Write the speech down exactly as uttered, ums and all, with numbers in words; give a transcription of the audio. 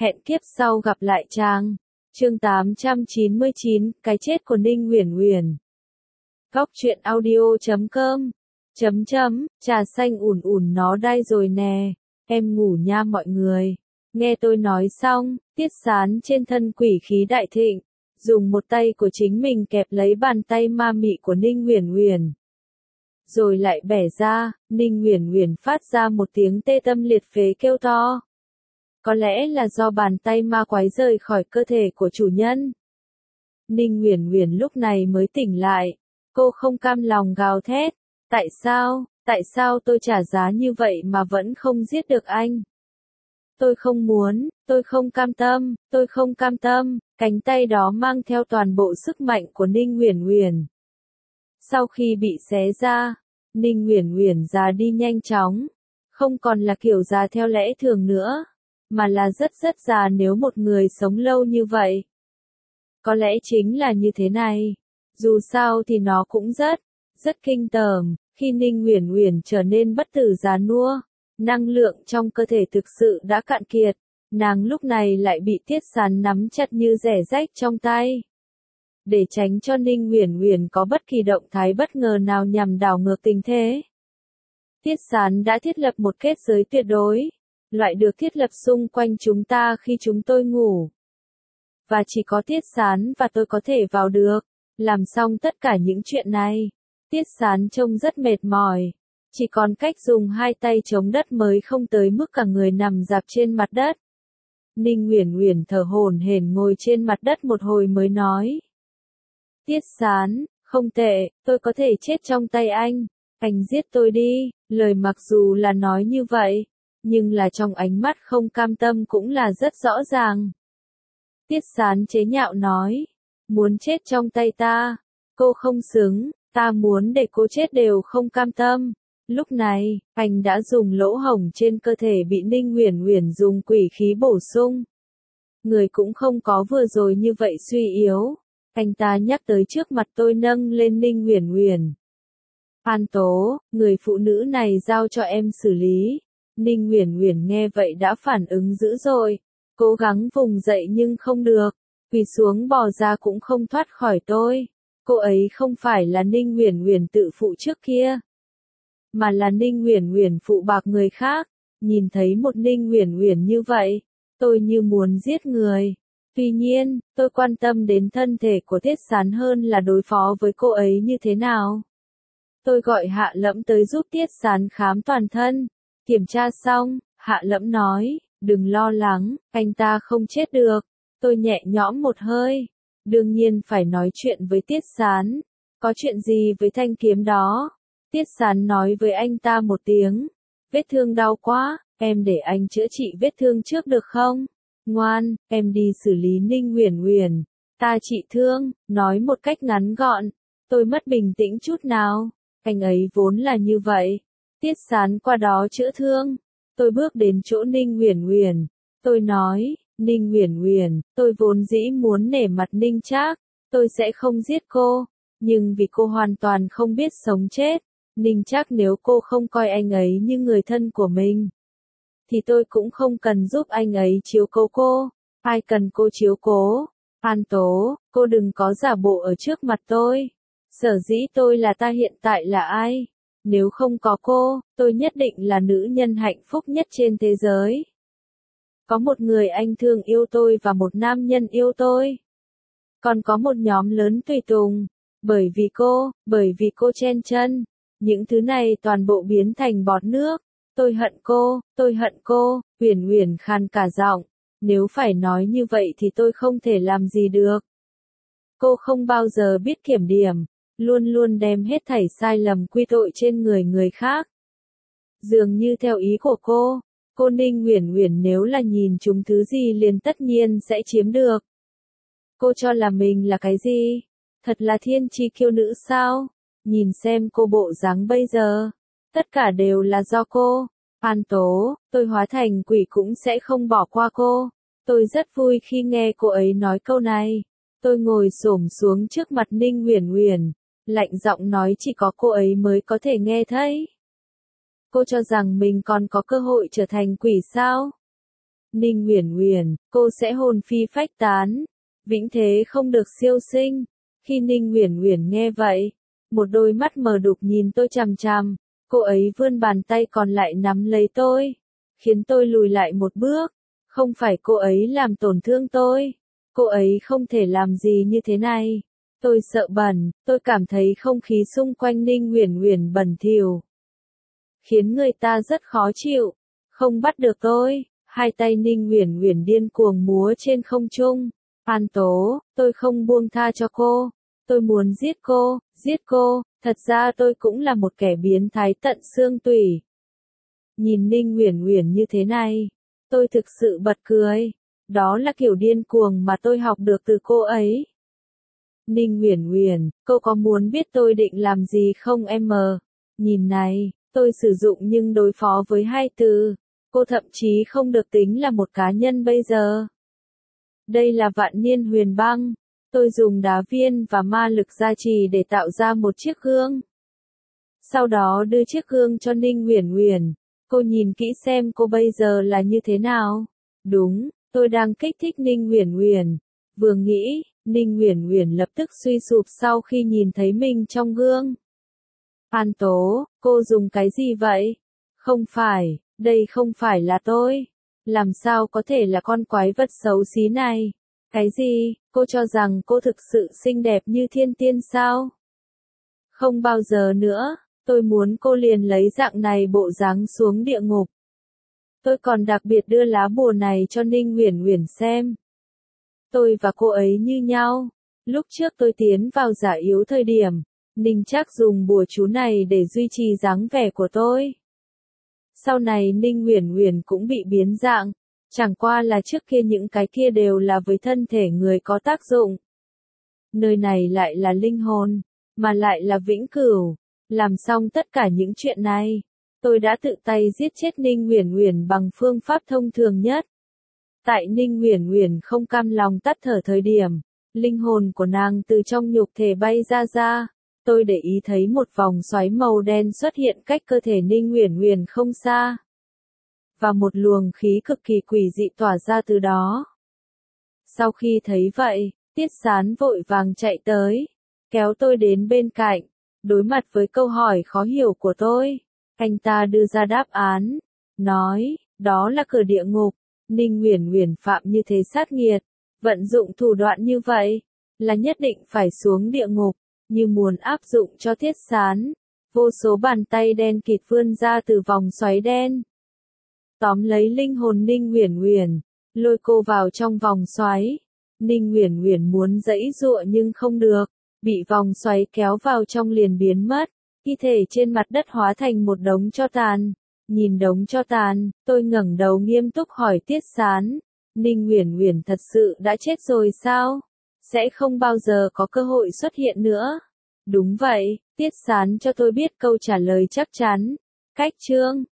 Hẹn kiếp sau gặp lại chàng. Chương tám trăm chín mươi chín, cái chết của Ninh Uyển Uyển. Góc truyện audio chấm com. Chấm chấm, trà xanh ủn ủn nó đay rồi nè. Em ngủ nha mọi người. Nghe tôi nói xong, Tiết Sán trên thân quỷ khí đại thịnh, dùng một tay của chính mình kẹp lấy bàn tay ma mị của Ninh Uyển Uyển. Rồi lại bẻ ra, Ninh Uyển Uyển phát ra một tiếng tê tâm liệt phế kêu to. Có lẽ là do bàn tay ma quái rời khỏi cơ thể của chủ nhân. Ninh Uyển Uyển lúc này mới tỉnh lại, cô không cam lòng gào thét, tại sao, tại sao tôi trả giá như vậy mà vẫn không giết được anh? Tôi không muốn, tôi không cam tâm, tôi không cam tâm, cánh tay đó mang theo toàn bộ sức mạnh của Ninh Uyển Uyển. Sau khi bị xé ra, Ninh Uyển Uyển già đi nhanh chóng, không còn là kiểu già theo lẽ thường nữa, mà là rất rất già nếu một người sống lâu như vậy. Có lẽ chính là như thế này, dù sao thì nó cũng rất, rất kinh tởm, khi Ninh Uyển Uyển trở nên bất tử già nua, năng lượng trong cơ thể thực sự đã cạn kiệt, nàng lúc này lại bị Tiết Sán nắm chặt như rẻ rách trong tay. Để tránh cho Ninh Uyển Uyển có bất kỳ động thái bất ngờ nào nhằm đảo ngược tình thế, Tiết Sán đã thiết lập một kết giới tuyệt đối, loại được thiết lập xung quanh chúng ta khi chúng tôi ngủ. Và chỉ có Tiết Sán và tôi có thể vào được. Làm xong tất cả những chuyện này, Tiết Sán trông rất mệt mỏi, chỉ còn cách dùng hai tay chống đất mới không tới mức cả người nằm rạp trên mặt đất. Ninh Uyển Uyển thở hổn hển ngồi trên mặt đất một hồi mới nói. Tiết Sán, không tệ, tôi có thể chết trong tay anh, anh giết tôi đi, lời mặc dù là nói như vậy, nhưng là trong ánh mắt không cam tâm cũng là rất rõ ràng. Tiết Sán chế nhạo nói, muốn chết trong tay ta, cô không xứng, ta muốn để cô chết đều không cam tâm. Lúc này, anh đã dùng lỗ hổng trên cơ thể bị Ninh Uyển Uyển dùng quỷ khí bổ sung. Người cũng không có vừa rồi như vậy suy yếu, anh ta nhắc tới trước mặt tôi nâng lên Ninh Uyển Uyển. An Tố, người phụ nữ này giao cho em xử lý. Ninh Uyển Uyển nghe vậy đã phản ứng dữ dội, cố gắng vùng dậy nhưng không được, quỳ xuống bò ra cũng không thoát khỏi tôi. Cô ấy không phải là Ninh Uyển Uyển tự phụ trước kia, mà là Ninh Uyển Uyển phụ bạc người khác. Nhìn thấy một Ninh Uyển Uyển như vậy, tôi như muốn giết người. Tuy nhiên, tôi quan tâm đến thân thể của Tiết Sán hơn là đối phó với cô ấy như thế nào. Tôi gọi Hạ Lẫm tới giúp Tiết Sán khám toàn thân. Kiểm tra xong, Hạ Lẫm nói, đừng lo lắng, anh ta không chết được. Tôi nhẹ nhõm một hơi. Đương nhiên phải nói chuyện với Tiết Sán. Có chuyện gì với thanh kiếm đó? Tiết Sán nói với anh ta một tiếng. Vết thương đau quá, em để anh chữa trị vết thương trước được không? Ngoan, em đi xử lý Ninh Uyển Uyển. Ta trị thương, nói một cách ngắn gọn. Tôi mất bình tĩnh chút nào. Anh ấy vốn là như vậy. Tiết Sán qua đó chữa thương. Tôi bước đến chỗ Ninh Uyển Uyển. Tôi nói, Ninh Uyển Uyển, tôi vốn dĩ muốn nể mặt Ninh Trác, tôi sẽ không giết cô, nhưng vì cô hoàn toàn không biết sống chết, Ninh Trác nếu cô không coi anh ấy như người thân của mình, thì tôi cũng không cần giúp anh ấy chiếu cố cô. Ai cần cô chiếu cố? An Tố, cô đừng có giả bộ ở trước mặt tôi. Sở dĩ tôi là ta hiện tại là ai? Nếu không có cô, tôi nhất định là nữ nhân hạnh phúc nhất trên thế giới. Có một người anh thương yêu tôi và một nam nhân yêu tôi. Còn có một nhóm lớn tùy tùng. Bởi vì cô, bởi vì cô chen chân. Những thứ này toàn bộ biến thành bọt nước. Tôi hận cô, tôi hận cô, Uyển Uyển khàn cả giọng. Nếu phải nói như vậy thì tôi không thể làm gì được. Cô không bao giờ biết kiểm điểm, luôn luôn đem hết thảy sai lầm quy tội trên người người khác. Dường như theo ý của cô, cô Ninh Uyển Uyển nếu là nhìn chúng thứ gì liền tất nhiên sẽ chiếm được. Cô cho là mình là cái gì? Thật là thiên chi kiêu nữ sao? Nhìn xem cô bộ dáng bây giờ. Tất cả đều là do cô. An Tố, tôi hóa thành quỷ cũng sẽ không bỏ qua cô. Tôi rất vui khi nghe cô ấy nói câu này. Tôi ngồi xổm xuống trước mặt Ninh Uyển Uyển, lạnh giọng nói chỉ có cô ấy mới có thể nghe thấy. Cô cho rằng mình còn có cơ hội trở thành quỷ sao? Ninh Uyển Uyển, cô sẽ hồn phi phách tán, vĩnh thế không được siêu sinh. Khi Ninh Uyển Uyển nghe vậy, một đôi mắt mờ đục nhìn tôi chằm chằm, cô ấy vươn bàn tay còn lại nắm lấy tôi, khiến tôi lùi lại một bước. Không phải cô ấy làm tổn thương tôi, cô ấy không thể làm gì như thế này. Tôi sợ bẩn, tôi cảm thấy không khí xung quanh Ninh Uyển Uyển bẩn thỉu, khiến người ta rất khó chịu. Không bắt được tôi, hai tay Ninh Uyển Uyển điên cuồng múa trên không trung. An Tố, tôi không buông tha cho cô, tôi muốn giết cô, giết cô, thật ra tôi cũng là một kẻ biến thái tận xương tủy. Nhìn Ninh Uyển Uyển như thế này, tôi thực sự bật cười, đó là kiểu điên cuồng mà tôi học được từ cô ấy. Ninh Uyển Uyển, cô có muốn biết tôi định làm gì không em? Nhìn này, tôi sử dụng nhưng đối phó với hai từ, cô thậm chí không được tính là một cá nhân bây giờ. Đây là vạn niên huyền băng, tôi dùng đá viên và ma lực gia trì để tạo ra một chiếc gương. Sau đó đưa chiếc gương cho Ninh Uyển Uyển, cô nhìn kỹ xem cô bây giờ là như thế nào. Đúng, tôi đang kích thích Ninh Uyển Uyển. Vừa nghĩ, Ninh Uyển Uyển lập tức suy sụp sau khi nhìn thấy mình trong gương. An Tố, cô dùng cái gì vậy? Không phải, đây không phải là tôi. Làm sao có thể là con quái vật xấu xí này? Cái gì, cô cho rằng cô thực sự xinh đẹp như thiên tiên sao? Không bao giờ nữa, tôi muốn cô liền lấy dạng này bộ dáng xuống địa ngục. Tôi còn đặc biệt đưa lá bùa này cho Ninh Uyển Uyển xem. Tôi và cô ấy như nhau. Lúc trước tôi tiến vào giả yếu thời điểm, Ninh Trác dùng bùa chú này để duy trì dáng vẻ của tôi. Sau này Ninh Uyển Uyển cũng bị biến dạng, chẳng qua là trước kia những cái kia đều là với thân thể người có tác dụng. Nơi này lại là linh hồn, mà lại là vĩnh cửu. Làm xong tất cả những chuyện này, tôi đã tự tay giết chết Ninh Uyển Uyển bằng phương pháp thông thường nhất. Tại Ninh Uyển Uyển không cam lòng tắt thở thời điểm, linh hồn của nàng từ trong nhục thể bay ra ra. Tôi để ý thấy một vòng xoáy màu đen xuất hiện cách cơ thể Ninh Uyển Uyển không xa. Và một luồng khí cực kỳ quỷ dị tỏa ra từ đó. Sau khi thấy vậy, Tiết Sán vội vàng chạy tới, kéo tôi đến bên cạnh, đối mặt với câu hỏi khó hiểu của tôi. Anh ta đưa ra đáp án, nói, đó là cửa địa ngục. Ninh Uyển Uyển phạm như thế sát nghiệt, vận dụng thủ đoạn như vậy, là nhất định phải xuống địa ngục. Như muốn áp dụng cho Tiết Sán, vô số bàn tay đen kịt vươn ra từ vòng xoáy đen, tóm lấy linh hồn Ninh Uyển Uyển, lôi cô vào trong vòng xoáy. Ninh Uyển Uyển muốn giãy giụa nhưng không được, bị vòng xoáy kéo vào trong liền biến mất, thi thể trên mặt đất hóa thành một đống tro tàn. Nhìn đống tro tàn, tôi ngẩng đầu nghiêm túc hỏi Tiết Sán, Ninh Uyển Uyển thật sự đã chết rồi sao? Sẽ không bao giờ có cơ hội xuất hiện nữa. Đúng vậy, Tiết Sán cho tôi biết câu trả lời chắc chắn. Cách chương